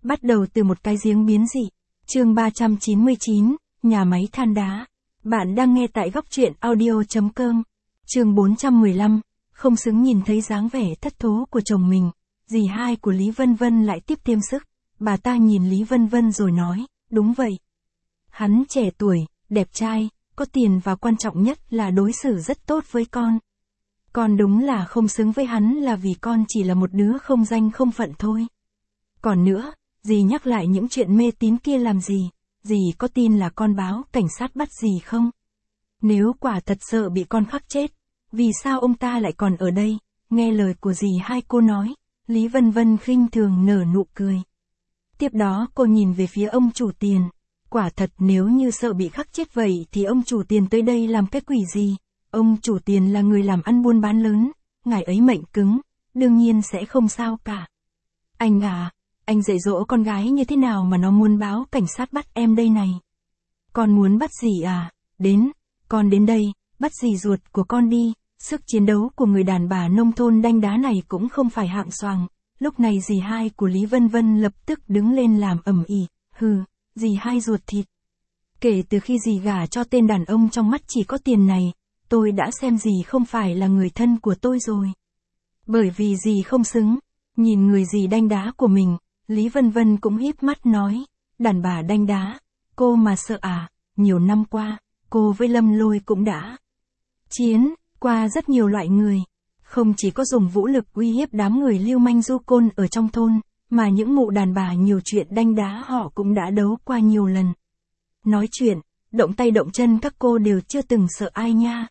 Bắt đầu từ một cái giếng biến dị. Chương 399, nhà máy than đá. Bạn đang nghe tại góc truyện audio.com. Chương 415, không xứng nhìn thấy dáng vẻ thất thố của chồng mình. Dì hai của Lý Vân Vân lại tiếp thêm sức. Bà ta nhìn Lý Vân Vân rồi nói, đúng vậy. Hắn trẻ tuổi, đẹp trai, có tiền và quan trọng nhất là đối xử rất tốt với con. Con đúng là không xứng với hắn là vì con chỉ là một đứa không danh không phận thôi. Còn nữa, dì nhắc lại những chuyện mê tín kia làm gì, dì có tin là con báo cảnh sát bắt dì không? Nếu quả thật sợ bị con khắc chết, vì sao ông ta lại còn ở đây? Nghe lời của dì hai cô nói, Lý Vân Vân khinh thường nở nụ cười. Tiếp đó cô nhìn về phía ông chủ tiền. Quả thật nếu như sợ bị khắc chết vậy thì ông chủ tiền tới đây làm cái quỷ gì? Ông chủ tiền là người làm ăn buôn bán lớn, ngài ấy mệnh cứng, đương nhiên sẽ không sao cả. Anh à, anh dạy dỗ con gái như thế nào mà nó muốn báo cảnh sát bắt em đây này? Con muốn bắt gì à? Đến, con đến đây, bắt dì ruột của con đi. Sức chiến đấu của người đàn bà nông thôn đanh đá này cũng không phải hạng xoàng. Lúc này dì hai của Lý Vân Vân lập tức đứng lên làm ầm ĩ, hừ, dì hai ruột thịt. Kể từ khi dì gả cho tên đàn ông trong mắt chỉ có tiền này, tôi đã xem dì không phải là người thân của tôi rồi. Bởi vì dì không xứng, nhìn người dì đanh đá của mình, Lý Vân Vân cũng híp mắt nói, đàn bà đanh đá, cô mà sợ à, nhiều năm qua, cô với Lâm Lôi cũng đã chiến qua rất nhiều loại người. Không chỉ có dùng vũ lực uy hiếp đám người lưu manh du côn ở trong thôn, mà những mụ đàn bà nhiều chuyện đanh đá họ cũng đã đấu qua nhiều lần. Nói chuyện, động tay động chân các cô đều chưa từng sợ ai nha,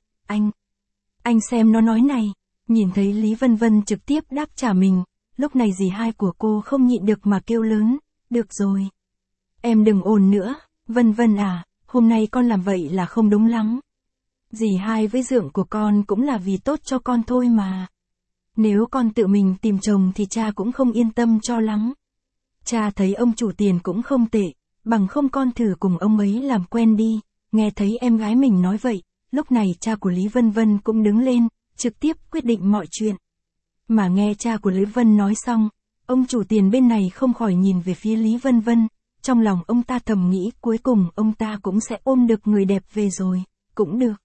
anh xem nó nói này. Nhìn thấy Lý Vân Vân trực tiếp đáp trả mình, lúc này dì hai của cô không nhịn được mà kêu lớn, được rồi. Em đừng ồn nữa, Vân Vân à, hôm nay con làm vậy là không đúng lắm. Dì hai với dượng của con cũng là vì tốt cho con thôi mà. Nếu con tự mình tìm chồng thì cha cũng không yên tâm cho lắm. Cha thấy ông chủ tiền cũng không tệ, bằng không con thử cùng ông ấy làm quen đi. Nghe thấy em gái mình nói vậy, lúc này cha của Lý Vân Vân cũng đứng lên, trực tiếp quyết định mọi chuyện. Mà nghe cha của Lý Vân nói xong, ông chủ tiền bên này không khỏi nhìn về phía Lý Vân Vân, trong lòng ông ta thầm nghĩ cuối cùng ông ta cũng sẽ ôm được người đẹp về rồi, cũng được.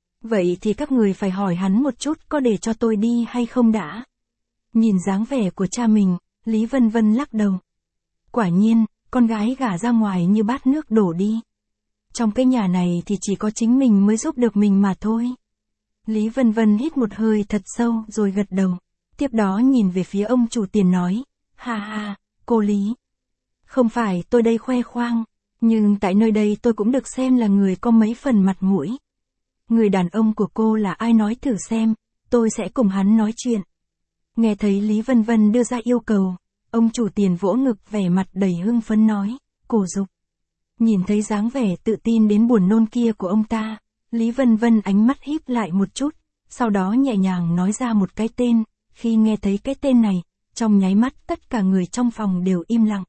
Vậy thì các người phải hỏi hắn một chút có để cho tôi đi hay không đã. Nhìn dáng vẻ của cha mình, Lý Vân Vân lắc đầu. Quả nhiên, con gái gả ra ngoài như bát nước đổ đi. Trong cái nhà này thì chỉ có chính mình mới giúp được mình mà thôi. Lý Vân Vân hít một hơi thật sâu rồi gật đầu. Tiếp đó nhìn về phía ông chủ tiền nói, ha ha, cô Lý. Không phải tôi đây khoe khoang, nhưng tại nơi đây tôi cũng được xem là người có mấy phần mặt mũi. Người đàn ông của cô là ai nói thử xem, tôi sẽ cùng hắn nói chuyện. Nghe thấy Lý Vân Vân đưa ra yêu cầu, ông chủ tiền vỗ ngực vẻ mặt đầy hưng phấn nói, Cổ Dục. Nhìn thấy dáng vẻ tự tin đến buồn nôn kia của ông ta, Lý Vân Vân ánh mắt híp lại một chút, sau đó nhẹ nhàng nói ra một cái tên. Khi nghe thấy cái tên này, trong nháy mắt tất cả người trong phòng đều im lặng.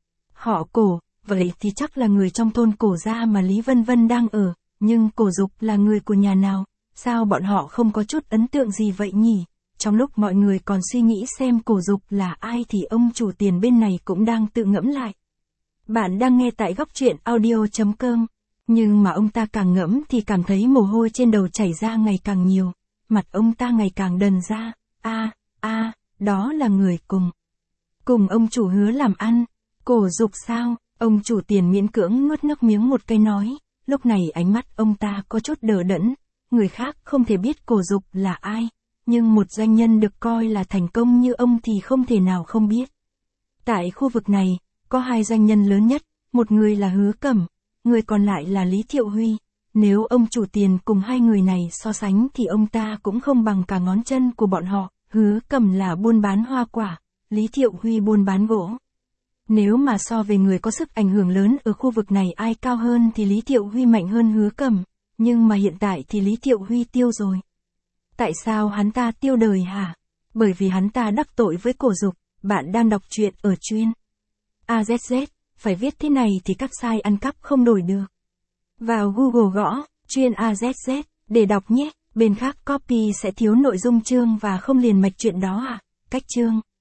Họ Cổ, vậy thì chắc là người trong thôn Cổ gia mà Lý Vân Vân đang ở, nhưng Cổ Dục là người của nhà nào, sao bọn họ không có chút ấn tượng gì vậy nhỉ? Trong lúc mọi người còn suy nghĩ xem Cổ Dục là ai thì ông chủ tiền bên này cũng đang tự ngẫm lại. Bạn đang nghe tại góc truyện audio.com, nhưng mà ông ta càng ngẫm thì cảm thấy mồ hôi trên đầu chảy ra ngày càng nhiều, mặt ông ta ngày càng đần ra, đó là người cùng ông chủ hứa làm ăn, Cổ Dục sao? Ông chủ tiền miễn cưỡng nuốt nước miếng một cái nói, lúc này ánh mắt ông ta có chút đờ đẫn, người khác không thể biết Cổ Dục là ai, nhưng một doanh nhân được coi là thành công như ông thì không thể nào không biết. Tại khu vực này, có hai doanh nhân lớn nhất, một người là Hứa Cẩm, người còn lại là Lý Thiệu Huy. Nếu ông chủ tiền cùng hai người này so sánh thì ông ta cũng không bằng cả ngón chân của bọn họ. Hứa Cẩm là buôn bán hoa quả, Lý Thiệu Huy buôn bán gỗ. Nếu mà so về người có sức ảnh hưởng lớn ở khu vực này ai cao hơn thì Lý Thiệu Huy mạnh hơn Hứa Cẩm, nhưng mà hiện tại thì Lý Thiệu Huy tiêu rồi. Tại sao hắn ta tiêu đời hả? Bởi vì hắn ta đắc tội với Cổ Dục. Bạn đang đọc truyện ở chuyên AZZ, phải viết thế này thì các site ăn cắp không đổi được. Vào Google gõ chuyên AZZ để đọc nhé, bên khác copy sẽ thiếu nội dung chương và không liền mạch chuyện đó à? Cách chương